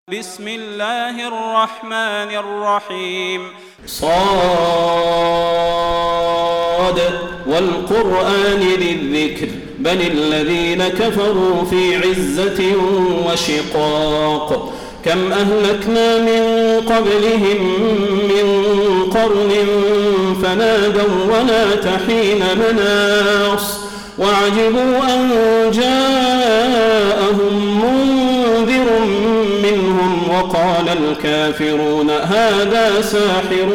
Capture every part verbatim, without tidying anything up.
بسم الله الرحمن الرحيم. صاد والقرآن ذي الذكر بل الذين كفروا في عزة وشقاق كم أهلكنا من قبلهم من قرن فنادوا ونات حين مناص وعجبوا أن جاءهم منذر منهم وقال الكافرون هذا ساحر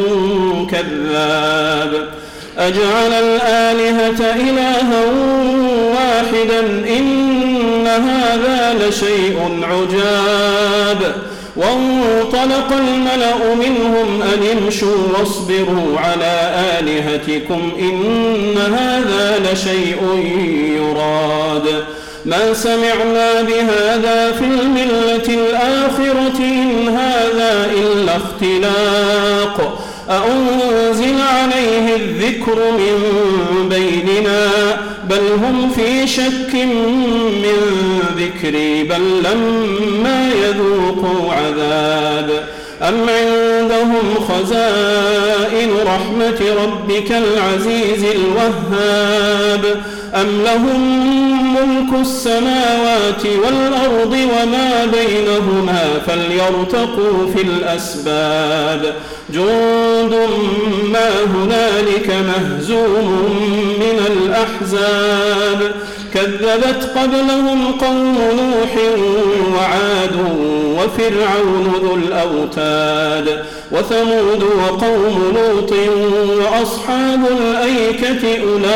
كذاب أجعل الآلهة إلها واحدا إن هذا لشيء عجاب وانطلق الملأ منهم أن امشوا واصبروا على آلهتكم إن هذا لشيء يراد ما سمعنا بهذا في الملة الآخرة إن هذا إلا اختلاق أأنزل عليه الذكر من بيننا بل هم في شك من ذكري بل لما يذوقوا عذاب أم عندهم خزائن رحمة ربك العزيز الوهاب أم لهم ملك السماوات والأرض وما بينهما فليرتقوا في الأسباب جند ما هنالك مهزوم من الأحزاب كذبت قبلهم قوم نوح وعاد وفرعون ذو الأوتاد وثمود وقوم لوط وأصحاب الأيكة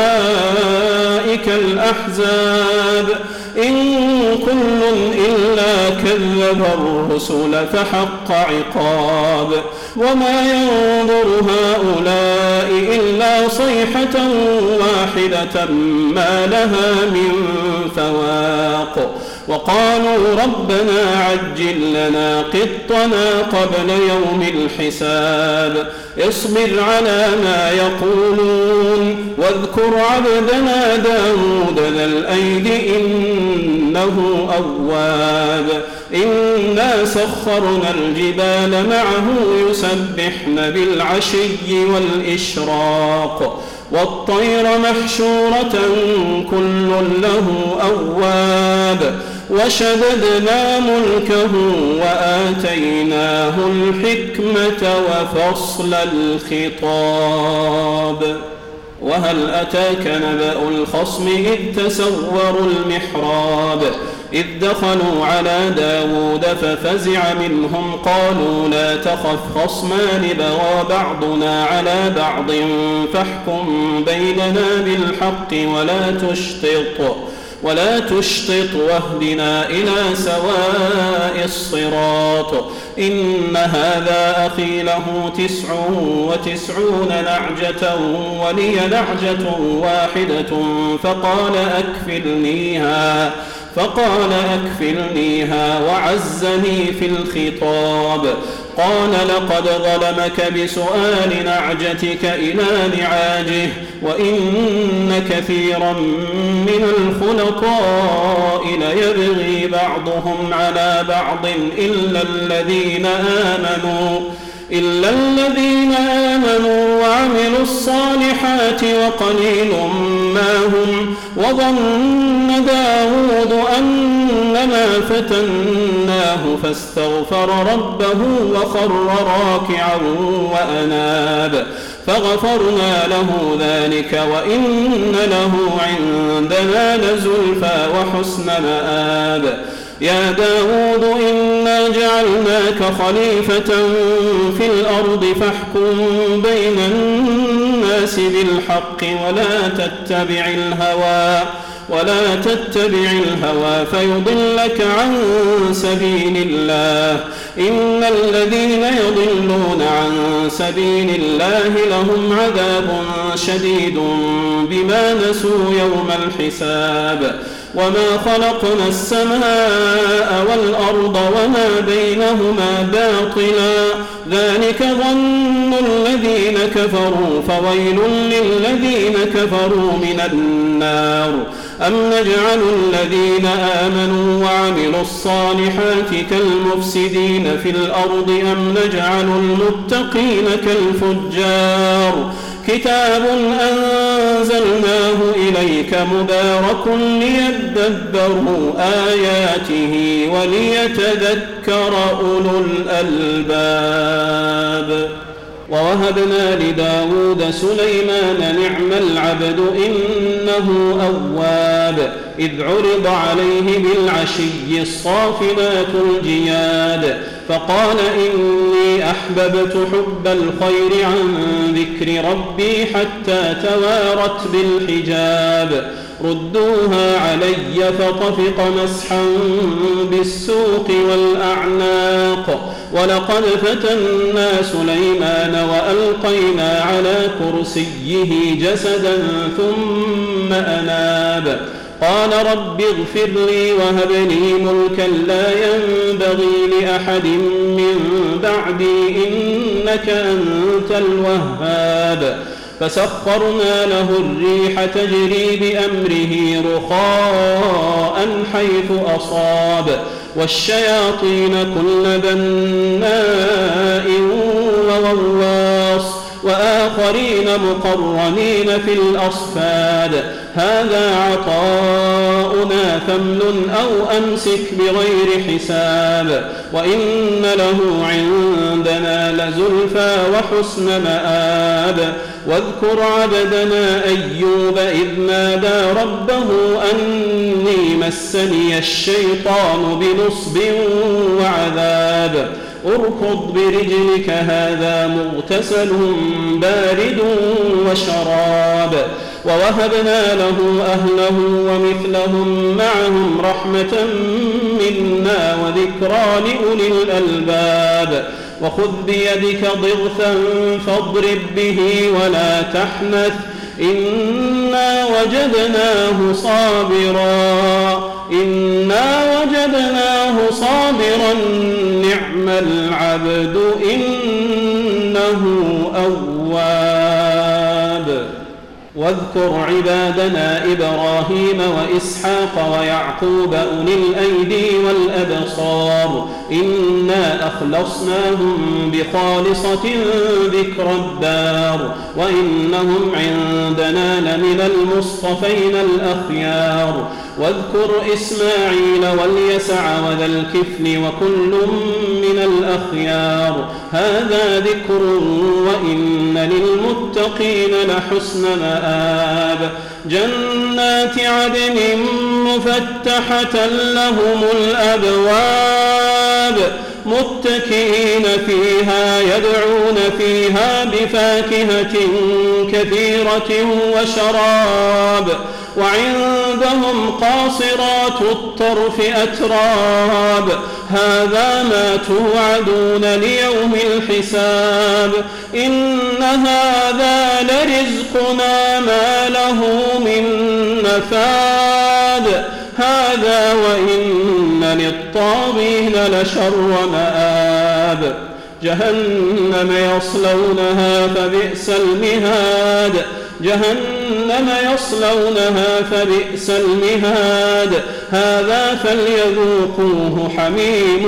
أولئك الأحزاب إن كل إلا كذب الرسل فحق عقاب وما ينظر هؤلاء إلا صيحة واحدة ما لها من فواق وقالوا ربنا عجل لنا قطنا قبل يوم الحساب اصبر على ما يقولون واذكر عبدنا داود ذا الأيد إنه أواب إنا سخرنا الجبال معه يسبحن بالعشي والإشراق والطير محشورة كل له أواب وشددنا ملكه وآتيناه الحكمة وفصل الخطاب وهل أتاك نبأ الخصم إذ تسوروا المحراب إذ دخلوا على داود ففزع منهم قالوا لا تخف خصمان بغى بعضنا على بعض فاحكم بيننا بالحق ولا تشطط ولا تشطط واهدنا إلى سواء الصراط إن هذا أخي له تسع وتسعون نعجة ولي نعجة واحدة فقال أكفلنيها فقال أكفلنيها وعزني في الخطاب قال لقد ظلمك بسؤال نعجتك إلى نعاجه وإن كثيرا من الخلطاء ليبغي بعضهم على بعض إلا الذين آمنوا إلا الذين آمنوا وعملوا الصالحات وقليل ما هم وظن داود أنما فتناه فاستغفر ربه وخر راكعا وأناب فغفرنا له ذلك وإن له عندنا لزلفى وحسن مآب يا داود إنا جعلناك خليفة في الأرض فاحكم بين الناس بالحق ولا تتبع الهوى ولا تتبع الهوى فيضلك عن سبيل الله إن الذين يضلون عن سبيل الله لهم عذاب شديد بما نسوا يوم الحساب وما خلقنا السماء والأرض وما بينهما باطلا ذلك ظن الذين كفروا فويل للذين كفروا من النار أم نجعل الذين آمنوا وعملوا الصالحات كالمفسدين في الأرض أم نجعل المتقين كالفجار كتاب أنزلناه إليك مبارك ليدبروا آياته وليتذكر أولو الألباب. ووهبنا لداود سليمان نعم العبد إنه أواب إذ عرض عليه بالعشي الصافنات الجياد فقال إني أحببت حب الخير عن ذكر ربي حتى توارت بالحجاب ردوها علي فطفق مسحا بالسوق والأعناق ولقد فتنا سليمان وألقينا على كرسيه جسدا ثم أناب قال رب اغفر لي وهب لي ملكا لا ينبغي لأحد من بعدي إنك أنت الوهاب فسخرنا له الريح تجري بأمره رخاء حيث أصاب والشياطين كل بناء وغواص وآخرين مقرنين في الأصفاد هذا عطاؤنا فامنن أو أمسك بغير حساب وإن له عندنا لزلفى وحسن مآب واذكر عبدنا أيوب إذ نادى ربه أني مسني الشيطان بنصب وعذاب اركض برجلك هذا مغتسل بارد وشراب ووهبنا له أهله ومثلهم معهم رحمة منا وذكرى لأولي الألباب وخذ بيدك ضغثا فاضرب به ولا تحنث إنا وجدناه صابرا إنا وجدناه صابرا نعم العبد إنه أواب واذكر عبادنا إبراهيم وإسحاق ويعقوب أولي الأيدي والأبصار إنا أخلصناهم بخالصة ذكر الدار وإنهم عندنا لمن المصطفين الأخيار واذكر إسماعيل واليسع وذا الكفل وكل من الأخيار هذا ذكر وإن للمتقين لحسن مآب جنات عدن مفتحة لهم الأبواب متكئين فيها يدعون فيها بفاكهة كثيرة وشراب وعندهم قاصرات الطرف أتراب هذا ما توعدون ليوم الحساب إن هذا لرزقنا ما له من نفاد هذا وإن للطاغين لشر مآب جهنم يصلونها فبئس المهاد جهنم يصلونها فبئس المهاد هذا فليذوقوه حميم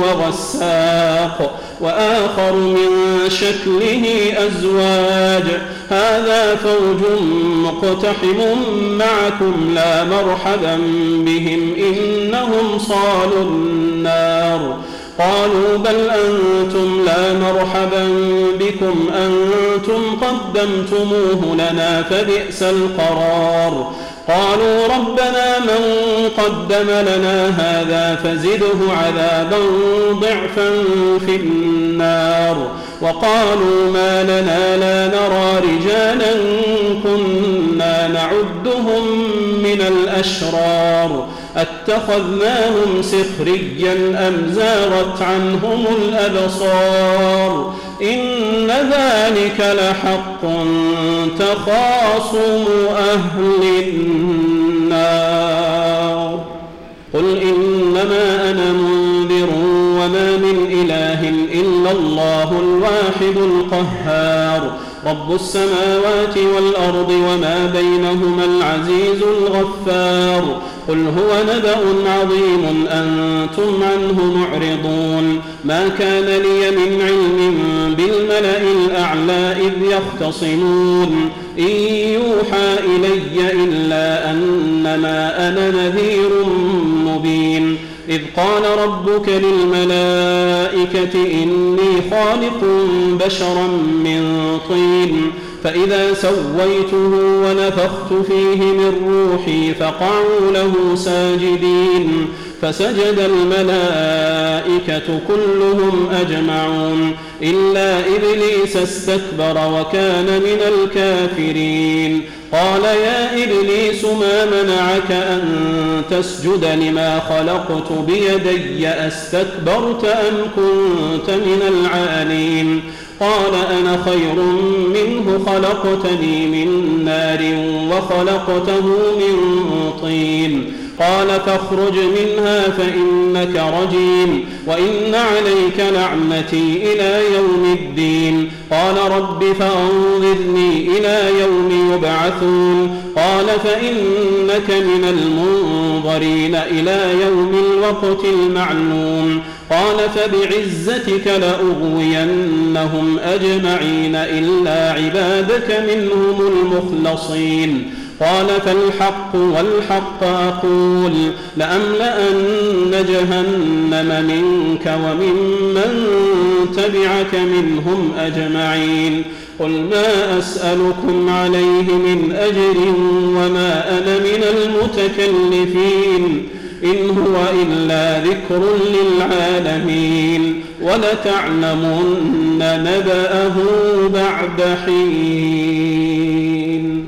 وغساق وآخر من شكله أزواج هذا فوج مقتحم معكم لا مرحبا بهم إنهم صالوا النار قالوا بل أنتم لا مرحبا بكم أنتم قدمتموه لنا فبئس القرار قالوا ربنا من قدم لنا هذا فزده عذابا ضعفا في النار وقالوا ما لنا لا نرى رجالا كنا نعدهم من الأشرار أتخذناهم سخريا أم زاغت عنهم الأبصار إن ذلك لحق تخاصم أهل النار قل إنما أنا منذر وما من إله إلا الله الواحد القهار رب السماوات والأرض وما بينهما العزيز الغفار قل هو نبأ عظيم أنتم عنه معرضون ما كان لي من علم بالملأ الأعلى إذ يختصمون إن يوحى إلي إلا أنما أنا نذير مبين إذ قال ربك للملائكة إني خالق بشرا من طين فإذا سويته ونفخت فيه من روحي فقعوا له ساجدين فسجد الملائكة كلهم أجمعون إلا إبليس استكبر وكان من الكافرين قال يا إبليس ما منعك أن تسجد لما خلقت بيدي أستكبرت أم كنت من العالين قال أنا خير منه خلقتني من نار وخلقته من طين قال فاخرج منها فإنك رجيم وإن عليك لعنتي إلى يوم الدين قال رب فأنظرني إلى يوم يبعثون قال فإنك من المنظرين إلى يوم الوقت المعلوم قال فبعزتك لأغوينهم أجمعين إلا عبادك منهم المخلصين قال فالحق والحق أقول لأملأن جهنم منك وممن تبعك منهم أجمعين قل ما أسألكم عليه من أجر وما أنا من المتكلفين إن هو إلا ذكر للعالمين ولتعلمن نبأه بعد حين.